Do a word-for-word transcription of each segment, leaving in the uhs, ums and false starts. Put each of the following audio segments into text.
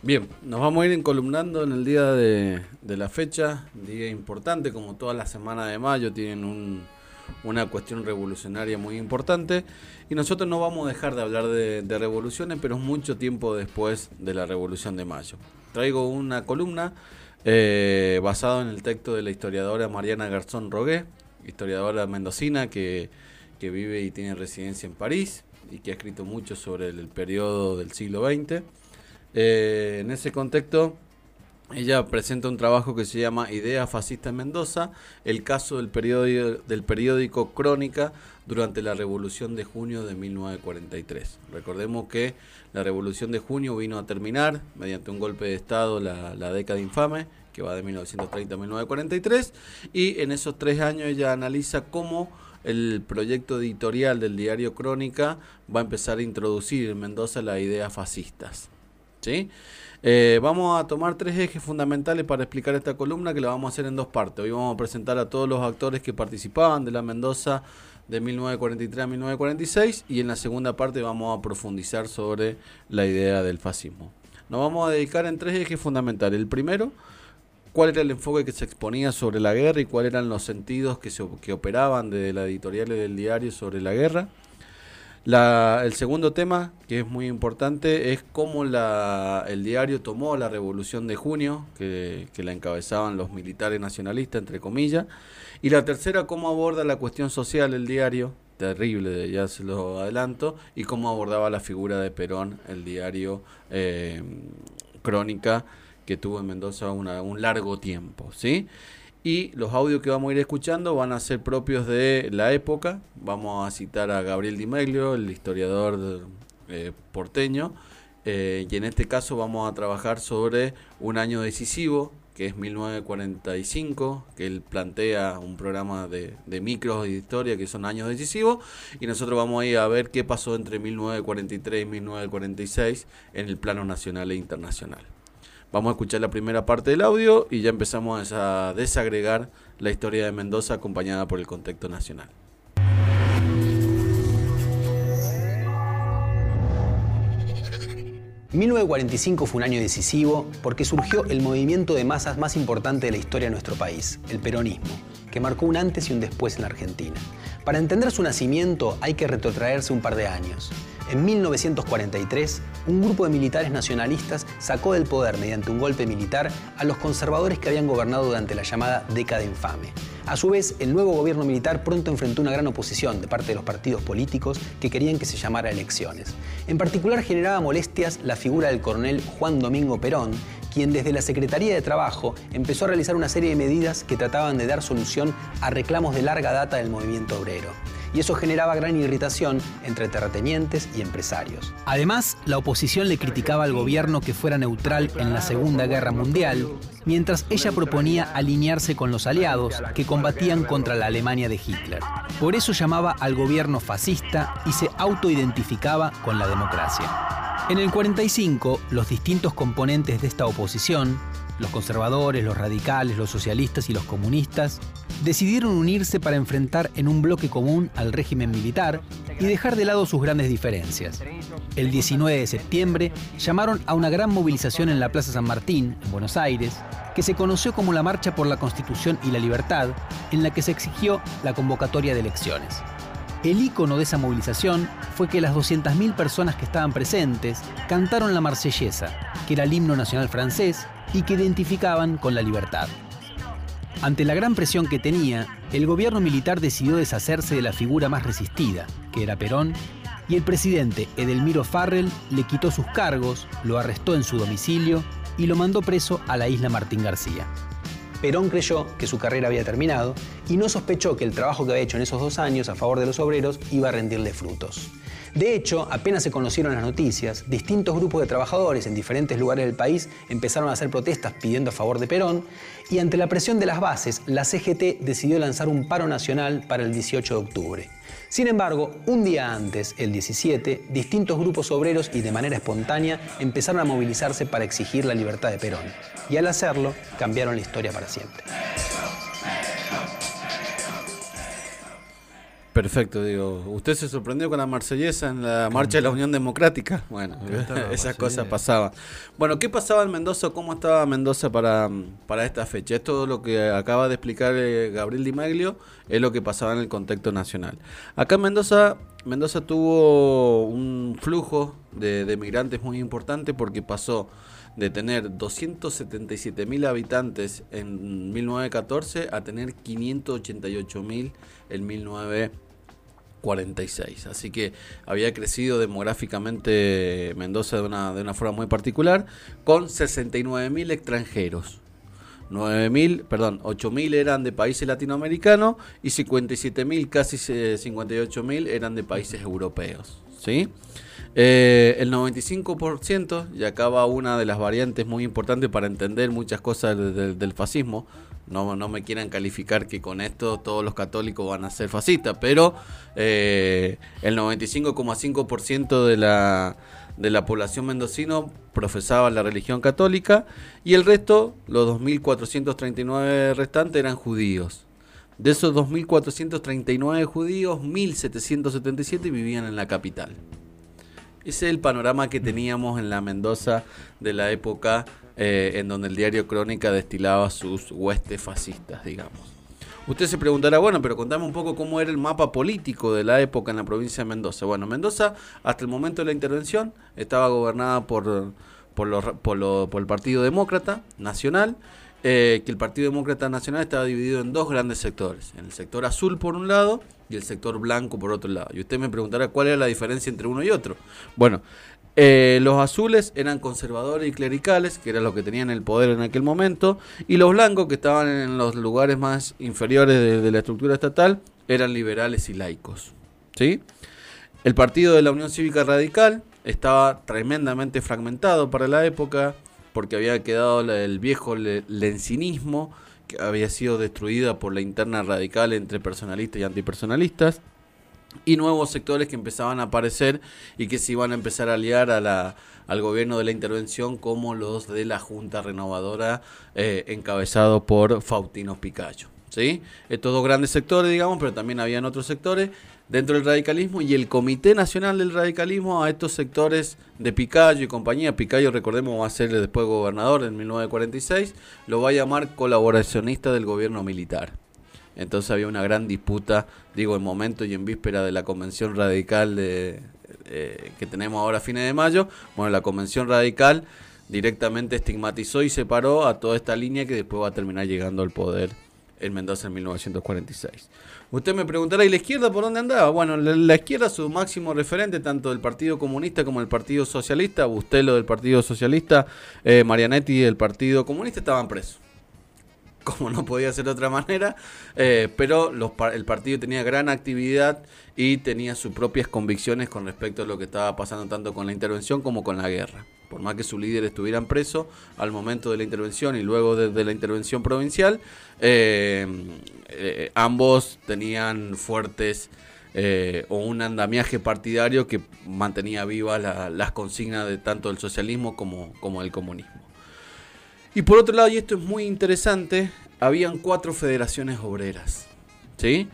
Bien, nos vamos a ir encolumnando en el día de, de la fecha, día importante, como toda la semana de mayo tienen un, una cuestión revolucionaria muy importante, y nosotros no vamos a dejar de hablar de, de revoluciones, pero es mucho tiempo después de la Revolución de Mayo. Traigo una columna eh, basada en el texto de la historiadora Mariana Garzón Rogué, historiadora mendocina que, que vive y tiene residencia en París y que ha escrito mucho sobre el, el periodo del siglo veinte. Eh, en ese contexto, ella presenta un trabajo que se llama Idea Fascista en Mendoza, el caso del periódico, del periódico Crónica durante la Revolución de Junio de mil novecientos cuarenta y tres. Recordemos que la Revolución de Junio vino a terminar mediante un golpe de Estado la, la década infame, que va de mil novecientos treinta a mil novecientos cuarenta y tres, y en esos tres años ella analiza cómo el proyecto editorial del diario Crónica va a empezar a introducir en Mendoza las ideas fascistas. ¿Sí? Eh, vamos a tomar tres ejes fundamentales para explicar esta columna, que la vamos a hacer en dos partes. Hoy vamos a presentar a todos los actores que participaban de la Mendoza de mil novecientos cuarenta y tres a mil novecientos cuarenta y seis, y en la segunda parte vamos a profundizar sobre la idea del fascismo. Nos vamos a dedicar en tres ejes fundamentales. El primero, cuál era el enfoque que se exponía sobre la guerra y cuáles eran los sentidos que, se, que operaban de la editorial y del diario sobre la guerra. La, el segundo tema, que es muy importante, es cómo la, el diario tomó la Revolución de Junio, que, que la encabezaban los militares nacionalistas, entre comillas. Y la tercera, cómo aborda la cuestión social el diario, terrible, ya se lo adelanto, y cómo abordaba la figura de Perón, el diario eh, Crónica, que tuvo en Mendoza una, un largo tiempo, ¿sí? Y los audios que vamos a ir escuchando van a ser propios de la época. Vamos a citar a Gabriel Di Meglio, el historiador eh, porteño, eh, y en este caso vamos a trabajar sobre un año decisivo, que es mil novecientos cuarenta y cinco, que él plantea un programa de, de micros y de historia que son años decisivos, y nosotros vamos a ir a ver qué pasó entre mil novecientos cuarenta y tres y mil novecientos cuarenta y seis en el plano nacional e internacional. Vamos a escuchar la primera parte del audio y ya empezamos a desagregar la historia de Mendoza acompañada por el contexto nacional. mil novecientos cuarenta y cinco fue un año decisivo porque surgió el movimiento de masas más importante de la historia de nuestro país, el peronismo, que marcó un antes y un después en la Argentina. Para entender su nacimiento hay que retrotraerse un par de años. En mil novecientos cuarenta y tres, un grupo de militares nacionalistas sacó del poder mediante un golpe militar a los conservadores que habían gobernado durante la llamada década infame. A su vez, el nuevo gobierno militar pronto enfrentó una gran oposición de parte de los partidos políticos que querían que se llamara elecciones. En particular generaba molestias la figura del coronel Juan Domingo Perón, quien desde la Secretaría de Trabajo empezó a realizar una serie de medidas que trataban de dar solución a reclamos de larga data del movimiento obrero. Y eso generaba gran irritación entre terratenientes y empresarios. Además, la oposición le criticaba al gobierno que fuera neutral en la Segunda Guerra Mundial, mientras ella proponía alinearse con los aliados que combatían contra la Alemania de Hitler. Por eso llamaba al gobierno fascista y se autoidentificaba con la democracia. En el cuarenta y cinco, los distintos componentes de esta oposición, los conservadores, los radicales, los socialistas y los comunistas, decidieron unirse para enfrentar en un bloque común al régimen militar y dejar de lado sus grandes diferencias. El diecinueve de septiembre llamaron a una gran movilización en la Plaza San Martín, en Buenos Aires, que se conoció como la Marcha por la Constitución y la Libertad, en la que se exigió la convocatoria de elecciones. El ícono de esa movilización fue que las doscientas mil personas que estaban presentes cantaron la Marsellesa, que era el himno nacional francés y que identificaban con la libertad. Ante la gran presión que tenía, el gobierno militar decidió deshacerse de la figura más resistida, que era Perón, y el presidente Edelmiro Farrell le quitó sus cargos, lo arrestó en su domicilio y lo mandó preso a la isla Martín García. Perón creyó que su carrera había terminado y no sospechó que el trabajo que había hecho en esos dos años a favor de los obreros iba a rendirle frutos. De hecho, apenas se conocieron las noticias, distintos grupos de trabajadores en diferentes lugares del país empezaron a hacer protestas pidiendo a favor de Perón, y ante la presión de las bases, la C G T decidió lanzar un paro nacional para el dieciocho de octubre. Sin embargo, un día antes, el diecisiete, distintos grupos obreros y de manera espontánea empezaron a movilizarse para exigir la libertad de Perón. Y al hacerlo, cambiaron la historia para siempre. Perfecto, digo, ¿usted se sorprendió con la marsellesa en la marcha de la Unión Democrática? Bueno, esas cosas pasaban. Bueno, ¿qué pasaba en Mendoza? ¿Cómo estaba Mendoza para, para esta fecha? Esto es lo que acaba de explicar eh, Gabriel Di Maglio, es lo que pasaba en el contexto nacional. Acá en Mendoza, Mendoza tuvo un flujo de, de migrantes muy importante porque pasó de tener doscientos setenta y siete mil habitantes en mil novecientos catorce a tener quinientos ochenta y ocho mil en mil novecientos cuarenta y seis. Así que había crecido demográficamente Mendoza de una, de una forma muy particular, con sesenta y nueve mil extranjeros. nueve mil, perdón, ocho mil eran de países latinoamericanos y cincuenta y siete mil, casi cincuenta y ocho mil eran de países europeos, ¿sí? Eh, el noventa y cinco por ciento, y acá va una de las variantes muy importantes para entender muchas cosas de, de, del fascismo. No, no me quieran calificar que con esto todos los católicos van a ser fascistas, pero eh, el noventa y cinco coma cinco por ciento de la, de la población mendocino profesaba la religión católica y el resto, los dos mil cuatrocientos treinta y nueve restantes, eran judíos. De esos dos mil cuatrocientos treinta y nueve judíos, mil setecientos setenta y siete vivían en la capital. Ese es el panorama que teníamos en la Mendoza de la época eh, en donde el diario Crónica destilaba sus huestes fascistas, digamos. Usted se preguntará, bueno, pero contame un poco cómo era el mapa político de la época en la provincia de Mendoza. Bueno, Mendoza, hasta el momento de la intervención, estaba gobernada por, por, los, por, lo, por el Partido Demócrata Nacional, eh, que el Partido Demócrata Nacional estaba dividido en dos grandes sectores, en el sector azul por un lado y el sector blanco por otro lado. Y usted me preguntará cuál era la diferencia entre uno y otro. Bueno, eh, los azules eran conservadores y clericales, que era lo que tenían el poder en aquel momento, y los blancos, que estaban en los lugares más inferiores de, de la estructura estatal, eran liberales y laicos, ¿sí? El partido de la Unión Cívica Radical estaba tremendamente fragmentado para la época, porque había quedado el viejo lencinismo, que había sido destruida por la interna radical entre personalistas y antipersonalistas, y nuevos sectores que empezaban a aparecer y que se iban a empezar a aliar a la, al gobierno de la intervención, como los de la Junta Renovadora, eh, encabezado por Faustino Picayo, ¿sí? Estos dos grandes sectores, digamos, pero también habían otros sectores dentro del radicalismo, y el Comité Nacional del Radicalismo a estos sectores de Picayo y compañía. Picayo, recordemos, va a ser después gobernador en mil novecientos cuarenta y seis, lo va a llamar colaboracionista del gobierno militar. Entonces había una gran disputa, digo, en momento y en víspera de la convención radical de, eh, que tenemos ahora a fines de mayo. Bueno, la convención radical directamente estigmatizó y separó a toda esta línea que después va a terminar llegando al poder en Mendoza en mil novecientos cuarenta y seis. Usted me preguntará, ¿y la izquierda por dónde andaba? Bueno, la, la izquierda, su máximo referente, tanto del Partido Comunista como del Partido Socialista, Bustelo del Partido Socialista, eh, Marianetti del Partido Comunista, estaban presos, como no podía ser de otra manera, eh, pero los, el partido tenía gran actividad y tenía sus propias convicciones con respecto a lo que estaba pasando tanto con la intervención como con la guerra. Por más que sus líderes estuvieran presos al momento de la intervención y luego de, de la intervención provincial, eh, eh, ambos tenían fuertes eh, o un andamiaje partidario que mantenía vivas la, las consignas de tanto del socialismo como, como del comunismo. Y por otro lado, y esto es muy interesante, habían cuatro federaciones obreras, ¿sí?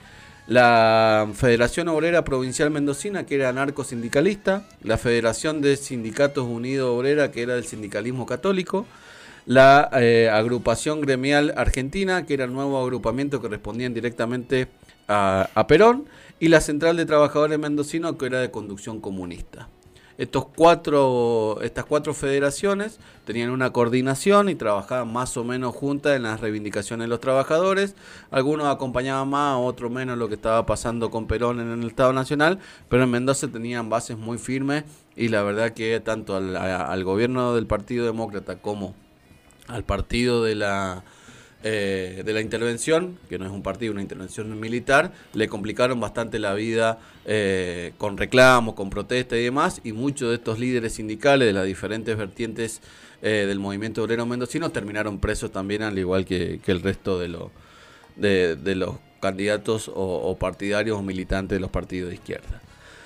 La Federación Obrera Provincial Mendocina, que era anarcosindicalista, la Federación de Sindicatos Unidos Obrera, que era del sindicalismo católico, la eh, Agrupación Gremial Argentina, que era el nuevo agrupamiento que respondían directamente a, a Perón, y la Central de Trabajadores Mendocinos, que era de conducción comunista. Estos cuatro, estas cuatro federaciones tenían una coordinación y trabajaban más o menos juntas en las reivindicaciones de los trabajadores. Algunos acompañaban más, otros menos lo que estaba pasando con Perón en el Estado Nacional, pero en Mendoza tenían bases muy firmes y la verdad que tanto al, a, al gobierno del Partido Demócrata como al partido de la... Eh, de la intervención, que no es un partido, una intervención militar, le complicaron bastante la vida eh, con reclamos, con protestas y demás, y muchos de estos líderes sindicales de las diferentes vertientes eh, del movimiento obrero mendocino terminaron presos también, al igual que, que el resto de, lo, de, de los candidatos o, o partidarios o militantes de los partidos de izquierda.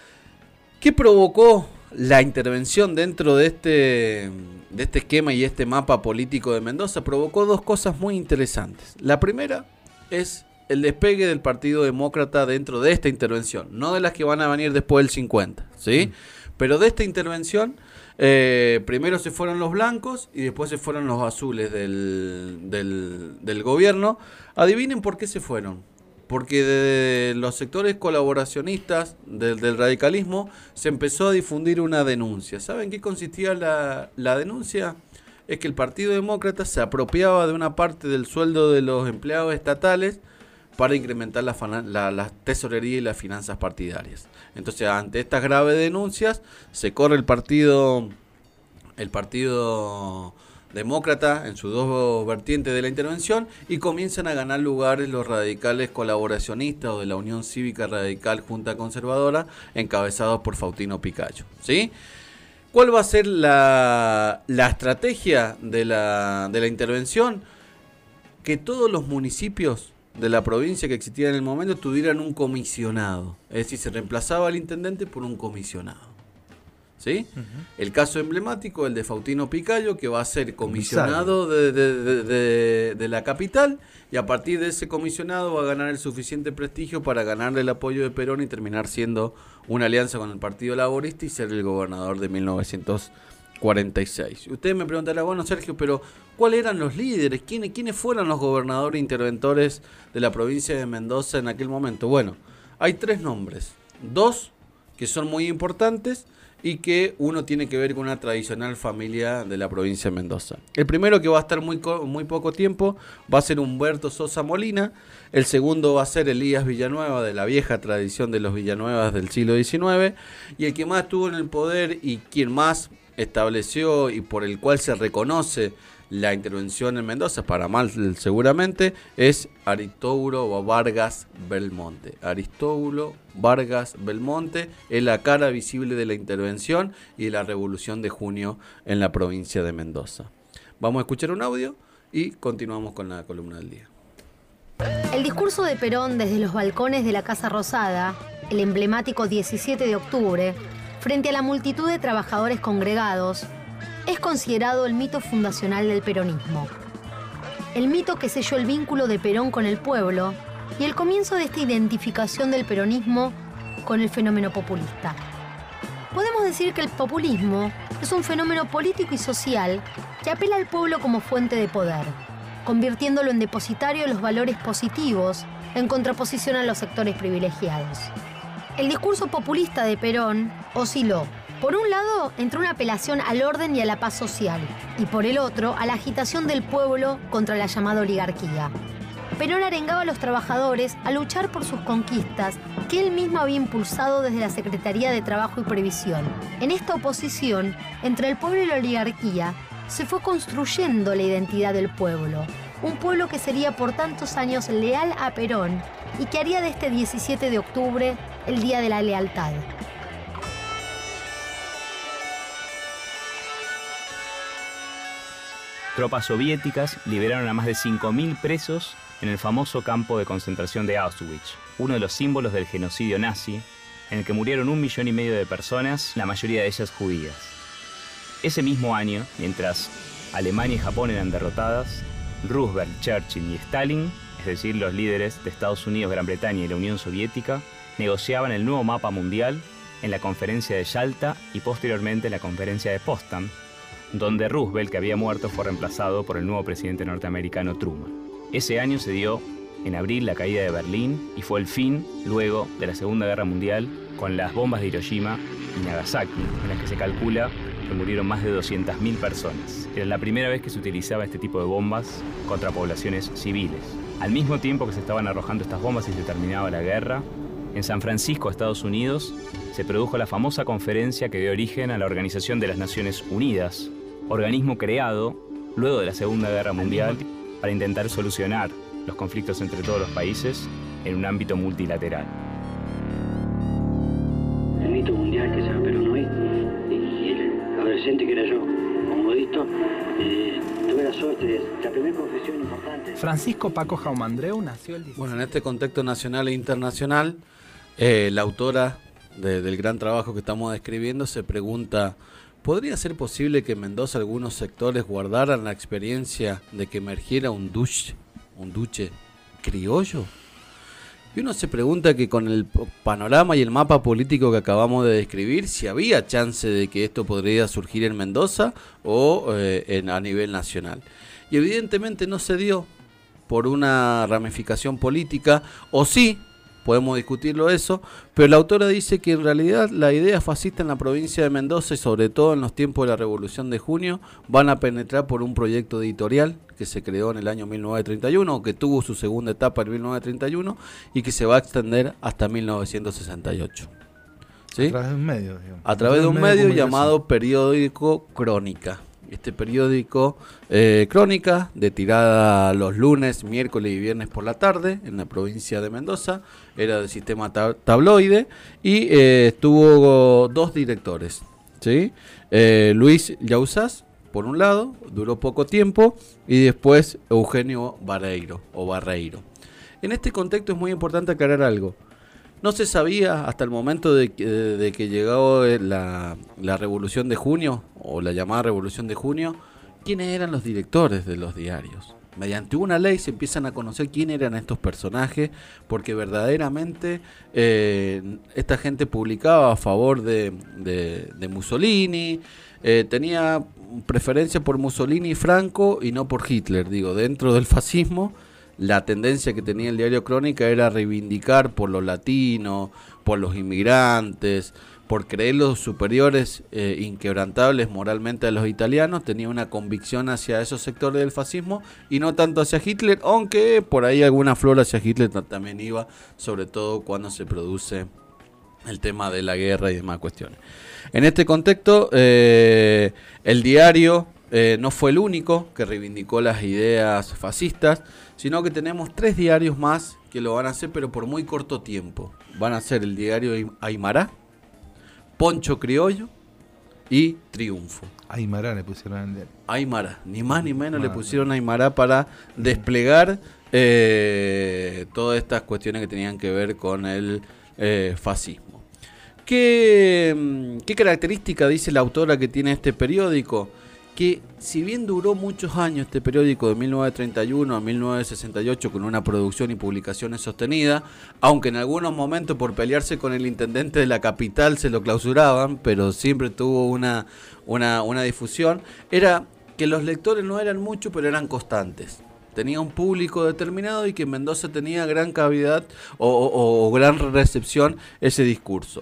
¿Qué provocó la intervención dentro de este, de este esquema y este mapa político de Mendoza? Provocó dos cosas muy interesantes. La primera es el despegue del Partido Demócrata dentro de esta intervención, no de las que van a venir después del cincuenta, ¿sí? Mm. Pero de esta intervención, eh, primero se fueron los blancos y después se fueron los azules del, del, del gobierno. Adivinen por qué se fueron. Porque de los sectores colaboracionistas del, del radicalismo se empezó a difundir una denuncia. ¿Saben qué consistía la, la denuncia? Es que el Partido Demócrata se apropiaba de una parte del sueldo de los empleados estatales para incrementar la, la, la tesorería y las finanzas partidarias. Entonces, ante estas graves denuncias, se corre el partido, el partido Demócrata en sus dos vertientes de la intervención y comienzan a ganar lugares los radicales colaboracionistas o de la Unión Cívica Radical Junta Conservadora, encabezados por Faustino Picayo, ¿sí? ¿Cuál va a ser la, la estrategia de la, de la intervención? Que todos los municipios de la provincia que existían en el momento tuvieran un comisionado. Es decir, se reemplazaba al intendente por un comisionado. ¿Sí? Uh-huh. El caso emblemático, el de Faustino Picayo, que va a ser comisionado de, de, de, de, de la capital, y a partir de ese comisionado va a ganar el suficiente prestigio para ganarle el apoyo de Perón y terminar siendo una alianza con el Partido Laborista y ser el gobernador de mil novecientos cuarenta y seis. Ustedes me preguntarán, bueno, Sergio, pero ¿cuáles eran los líderes? ¿Quiénes, quiénes fueron los gobernadores interventores de la provincia de Mendoza en aquel momento? Bueno, hay tres nombres, dos que son muy importantes y que uno tiene que ver con una tradicional familia de la provincia de Mendoza. El primero, que va a estar muy, muy poco tiempo, va a ser Humberto Sosa Molina. El segundo va a ser Elías Villanueva, de la vieja tradición de los Villanuevas del siglo diecinueve. Y el que más estuvo en el poder y quien más estableció y por el cual se reconoce la intervención en Mendoza, para mal seguramente, es Aristóbulo Vargas Belmonte. Aristóbulo Vargas Belmonte es la cara visible de la intervención y de la Revolución de Junio en la provincia de Mendoza. Vamos a escuchar un audio y continuamos con la columna del día. El discurso de Perón desde los balcones de la Casa Rosada, el emblemático diecisiete de octubre, frente a la multitud de trabajadores congregados, es considerado el mito fundacional del peronismo. El mito que selló el vínculo de Perón con el pueblo y el comienzo de esta identificación del peronismo con el fenómeno populista. Podemos decir que el populismo es un fenómeno político y social que apela al pueblo como fuente de poder, convirtiéndolo en depositario de los valores positivos en contraposición a los sectores privilegiados. El discurso populista de Perón osciló, por un lado, entre una apelación al orden y a la paz social, y por el otro, a la agitación del pueblo contra la llamada oligarquía. Perón arengaba a los trabajadores a luchar por sus conquistas que él mismo había impulsado desde la Secretaría de Trabajo y Previsión. En esta oposición entre el pueblo y la oligarquía se fue construyendo la identidad del pueblo, un pueblo que sería por tantos años leal a Perón y que haría de este diecisiete de octubre el Día de la Lealtad. Tropas soviéticas liberaron a más de cinco mil presos en el famoso campo de concentración de Auschwitz, uno de los símbolos del genocidio nazi, en el que murieron un millón y medio de personas, la mayoría de ellas judías. Ese mismo año, mientras Alemania y Japón eran derrotadas, Roosevelt, Churchill y Stalin, es decir, los líderes de Estados Unidos, Gran Bretaña y la Unión Soviética, negociaban el nuevo mapa mundial en la conferencia de Yalta y posteriormente en la conferencia de Potsdam, donde Roosevelt, que había muerto, fue reemplazado por el nuevo presidente norteamericano Truman. Ese año se dio, en abril, la caída de Berlín y fue el fin, luego de la Segunda Guerra Mundial, con las bombas de Hiroshima y Nagasaki, en las que se calcula que murieron más de doscientas mil personas. Era la primera vez que se utilizaba este tipo de bombas contra poblaciones civiles. Al mismo tiempo que se estaban arrojando estas bombas y se terminaba la guerra, en San Francisco, Estados Unidos, se produjo la famosa conferencia que dio origen a la Organización de las Naciones Unidas, organismo creado luego de la Segunda Guerra Mundial para intentar solucionar los conflictos entre todos los países en un ámbito multilateral. El mito mundial que se llama Perón hoy, y el adolescente que era yo, como modito, eh, tuve la suerte de la primera confesión importante. Francisco Paco Jaumandreu nació el dieciséis. Bueno, en este contexto nacional e internacional, eh, la autora de, del gran trabajo que estamos describiendo se pregunta: ¿podría ser posible que en Mendoza algunos sectores guardaran la experiencia de que emergiera un duche, un duche criollo? Y uno se pregunta que con el panorama y el mapa político que acabamos de describir, si había chance de que esto podría surgir en Mendoza o eh, en, a nivel nacional. Y evidentemente no se dio por una ramificación política, o sí, podemos discutirlo eso, pero la autora dice que en realidad la idea fascista en la provincia de Mendoza y sobre todo en los tiempos de la Revolución de Junio van a penetrar por un proyecto editorial que se creó en el año mil novecientos treinta y uno, o que tuvo su segunda etapa en mil novecientos treinta y uno y que se va a extender hasta mil novecientos sesenta y ocho. ¿Sí? A través de un medio, digamos. A través de un medio llamado Periódico Crónica. Este periódico eh, Crónica, de tirada los lunes, miércoles y viernes por la tarde en la provincia de Mendoza, era del sistema tab- tabloide y eh, tuvo dos directores, ¿sí? Eh, Luis Yauzás, por un lado, duró poco tiempo, y después Eugenio Barreiro, o Barreiro. En este contexto es muy importante aclarar algo. No se sabía hasta el momento de que, de que llegó la, la Revolución de Junio, o la llamada Revolución de Junio, quiénes eran los directores de los diarios. Mediante una ley se empiezan a conocer quiénes eran estos personajes, porque verdaderamente eh, esta gente publicaba a favor de, de, de Mussolini, eh, tenía preferencia por Mussolini y Franco y no por Hitler. Digo, dentro del fascismo, la tendencia que tenía el diario Crónica era reivindicar por los latinos, por los inmigrantes, por creerlos superiores, eh, inquebrantables moralmente a los italianos. Tenía una convicción hacia esos sectores del fascismo y no tanto hacia Hitler, aunque por ahí alguna flor hacia Hitler también iba, sobre todo cuando se produce el tema de la guerra y demás cuestiones. En este contexto, eh, el diario eh, no fue el único que reivindicó las ideas fascistas, sino que tenemos tres diarios más que lo van a hacer, pero por muy corto tiempo. Van a ser el diario Aymará, Poncho Criollo y Triunfo. Aymará le pusieron al diario. Aymará, ni más ni menos Ah, le pusieron Aymará para desplegar eh, todas estas cuestiones que tenían que ver con el eh, fascismo. ¿Qué, ¿Qué característica dice la autora que tiene este periódico? Que si bien duró muchos años este periódico de mil novecientos treinta y uno a mil novecientos sesenta y ocho con una producción y publicaciones sostenida, aunque en algunos momentos por pelearse con el intendente de la capital se lo clausuraban, pero siempre tuvo una, una, una difusión, era que los lectores no eran muchos, pero eran constantes. Tenía un público determinado y que en Mendoza tenía gran cavidad o, o, o gran recepción ese discurso.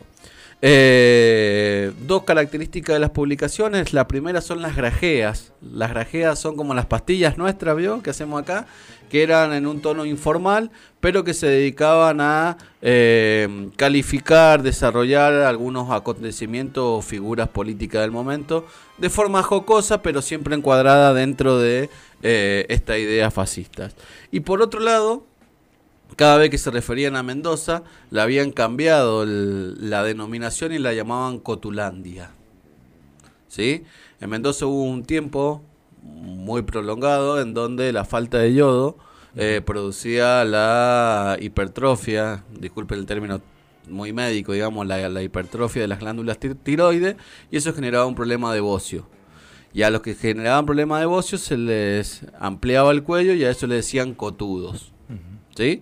Eh, dos características de las publicaciones. La primera son las grajeas. Las grajeas son como las pastillas nuestras, ¿vio? Que hacemos acá, que eran en un tono informal, pero que se dedicaban a eh, calificar, desarrollar algunos acontecimientos o figuras políticas del momento de forma jocosa, pero siempre encuadrada dentro de eh, esta idea fascista. Y por otro lado, cada vez que se referían a Mendoza, le habían cambiado el, la denominación y la llamaban Cotulandia. ¿Sí? En Mendoza hubo un tiempo muy prolongado en donde la falta de yodo eh, producía la hipertrofia, disculpen el término muy médico, digamos, la, la hipertrofia de las glándulas tiroides, y eso generaba un problema de bocio. Y a los que generaban problemas de bocio se les ampliaba el cuello y a eso le decían cotudos. ¿Sí?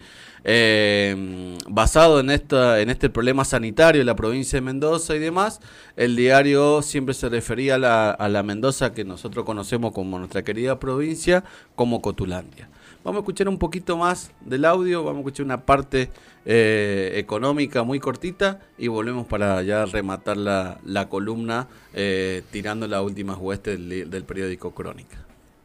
Eh, basado en esta, en este problema sanitario de la provincia de Mendoza y demás, el diario siempre se refería a la, a la Mendoza que nosotros conocemos como nuestra querida provincia, como Cotulandia. Vamos a escuchar un poquito más del audio, vamos a escuchar una parte eh, económica muy cortita y volvemos para ya rematar la, la columna eh, tirando las últimas huestes del, del periódico Crónica.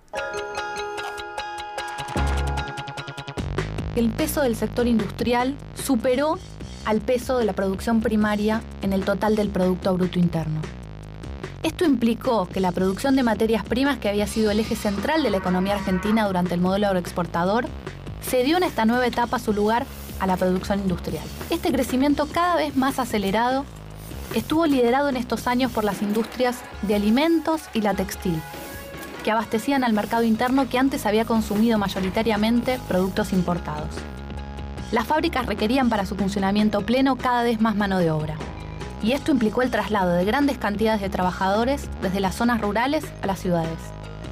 El peso del sector industrial superó al peso de la producción primaria en el total del Producto Bruto Interno. Esto implicó que la producción de materias primas, que había sido el eje central de la economía argentina durante el modelo agroexportador, cedió en esta nueva etapa su lugar a la producción industrial. Este crecimiento cada vez más acelerado estuvo liderado en estos años por las industrias de alimentos y la textil, que abastecían al mercado interno que antes había consumido mayoritariamente productos importados. Las fábricas requerían para su funcionamiento pleno cada vez más mano de obra, y esto implicó el traslado de grandes cantidades de trabajadores desde las zonas rurales a las ciudades.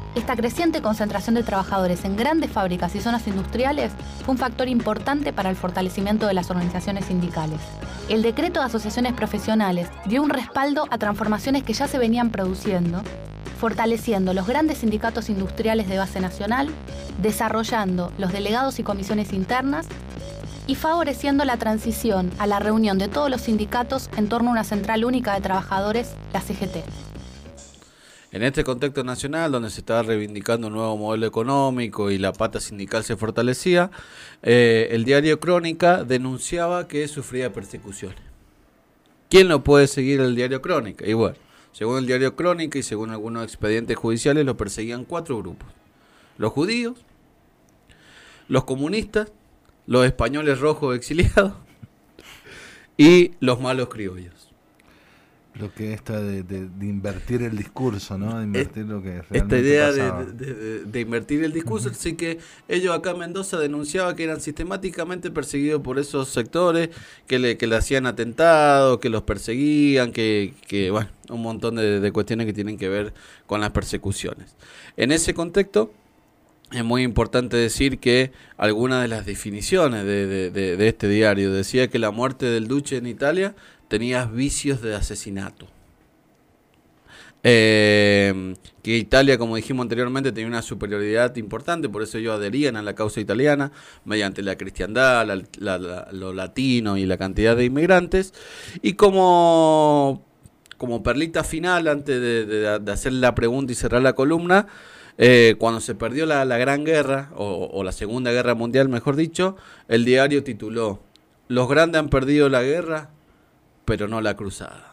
Esta creciente concentración de trabajadores en grandes fábricas y zonas industriales fue un factor importante para el fortalecimiento de las organizaciones sindicales. El decreto de asociaciones profesionales dio un respaldo a transformaciones que ya se venían produciendo, fortaleciendo los grandes sindicatos industriales de base nacional, desarrollando los delegados y comisiones internas y favoreciendo la transición a la reunión de todos los sindicatos en torno a una central única de trabajadores, la C G T. En este contexto nacional, donde se estaba reivindicando un nuevo modelo económico y la pata sindical se fortalecía, eh, el diario Crónica denunciaba que sufría persecuciones. ¿Quién no puede seguir el diario Crónica? Y bueno, según el diario Crónica y según algunos expedientes judiciales, lo perseguían cuatro grupos. Los judíos, los comunistas, los españoles rojos exiliados y los malos criollos. Lo que está de, de, de invertir el discurso, ¿no? De invertir es, lo que realmente esta idea pasaba. de, de, de, de invertir el discurso, uh-huh. Así que ellos acá en Mendoza denunciaban que eran sistemáticamente perseguidos por esos sectores, que le, que le hacían atentados, que los perseguían, que, que bueno, un montón de, de cuestiones que tienen que ver con las persecuciones. En ese contexto, es muy importante decir que algunas de las definiciones de, de, de, de este diario decía que la muerte del duce en Italia tenía vicios de asesinato. Eh, que Italia, como dijimos anteriormente, tenía una superioridad importante, por eso ellos adherían a la causa italiana mediante la cristiandad, la, la, la, lo latino y la cantidad de inmigrantes. Y como, como perlita final, antes de, de, de hacer la pregunta y cerrar la columna, Eh, cuando se perdió la, la Gran Guerra, o, o la Segunda Guerra Mundial, mejor dicho, el diario tituló: "Los grandes han perdido la guerra, pero no la cruzada".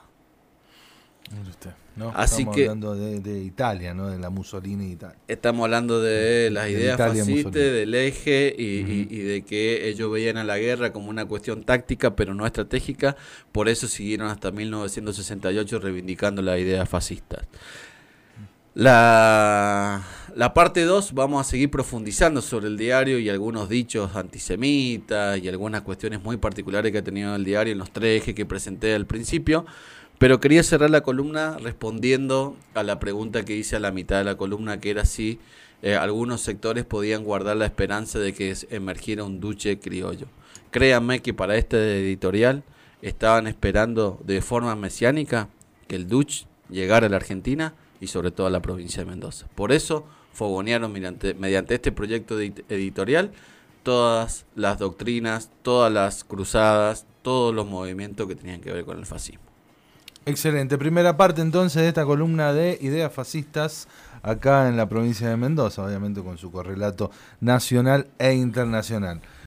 No, Así estamos que hablando de, de Italia, ¿no? De la Mussolini Italia. Estamos hablando de las de ideas Italia fascistas, Mussolini. del eje y, Uh-huh. y, y de que ellos veían a la guerra como una cuestión táctica, pero no estratégica. Por eso siguieron hasta mil novecientos sesenta y ocho reivindicando las ideas fascistas. La, la parte dos vamos a seguir profundizando sobre el diario y algunos dichos antisemitas y algunas cuestiones muy particulares que ha tenido el diario en los tres ejes que presenté al principio, pero quería cerrar la columna respondiendo a la pregunta que hice a la mitad de la columna, que era si eh, algunos sectores podían guardar la esperanza de que emergiera un duce criollo. Créanme que para este editorial estaban esperando de forma mesiánica que el duce llegara a la Argentina y sobre todo a la provincia de Mendoza. Por eso fogonearon mediante, mediante este proyecto de editorial todas las doctrinas, todas las cruzadas, todos los movimientos que tenían que ver con el fascismo. Excelente. Primera parte entonces de esta columna de ideas fascistas acá en la provincia de Mendoza, obviamente con su correlato nacional e internacional.